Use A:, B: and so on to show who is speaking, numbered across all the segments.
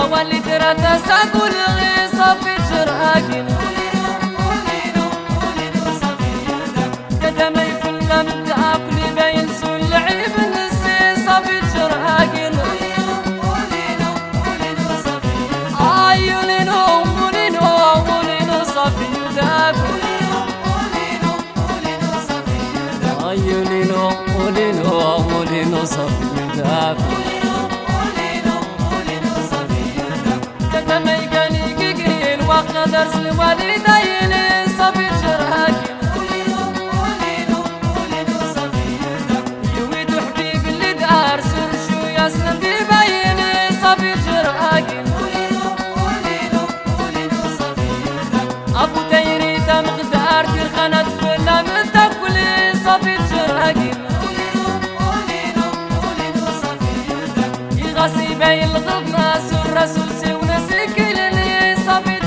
A: واللي درت ساقول غي صافي جراكين قدامي كلها من تاكلي باين سول لعيب نسي صافي جراكين عيونينو ولينو صافي يداك عيونينو ولينو صافي يداك درس الوالدين صافي جراكين يويدو حبيب اللي دار سور شوية سلم في باين صافي جراكين أبو تيريتا مقدار دير خانات فلا من تاكلي صافي جراكين يغاسي باين الغضنا سور رسول سيونا سيكلني صافي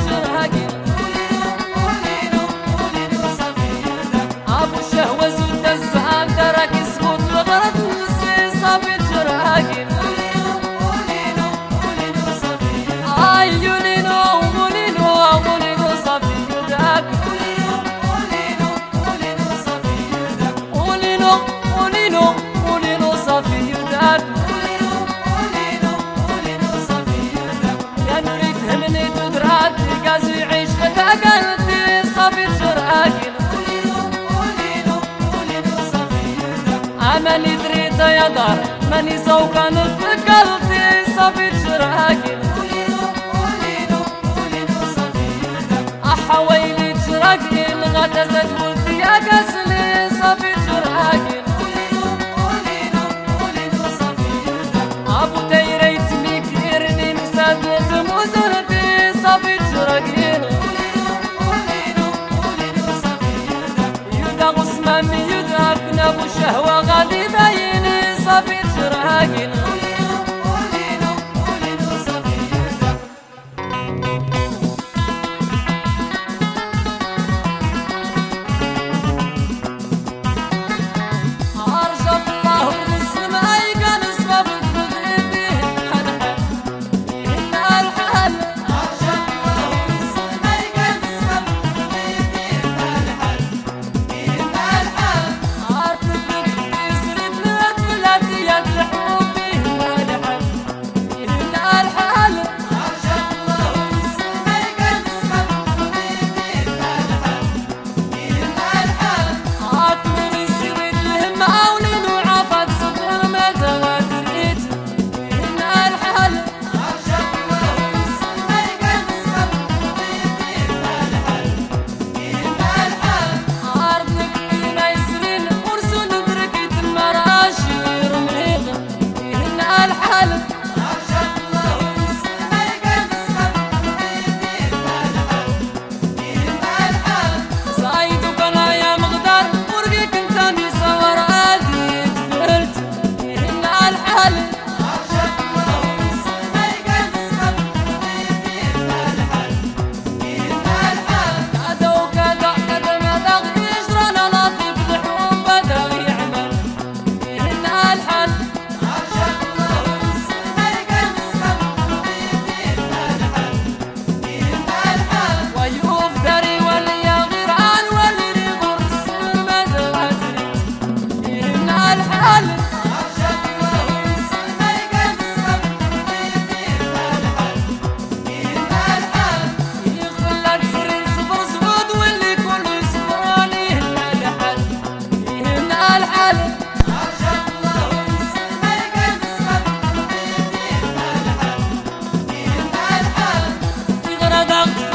A: يعيش فتاقلتي صافي جراكين ماني دريت يا دار ماني سوقا نتقلتي صافي جراكين أحويلي جراكين غتزت قلتي يا قسلي صافي جراكين أبو تيريت ميكيرني مسادت مزنتي صافي جراكين يدا غسمامي يدا كناب الشهوة غادي بايني صافي جراكين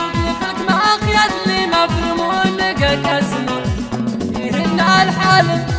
A: الحال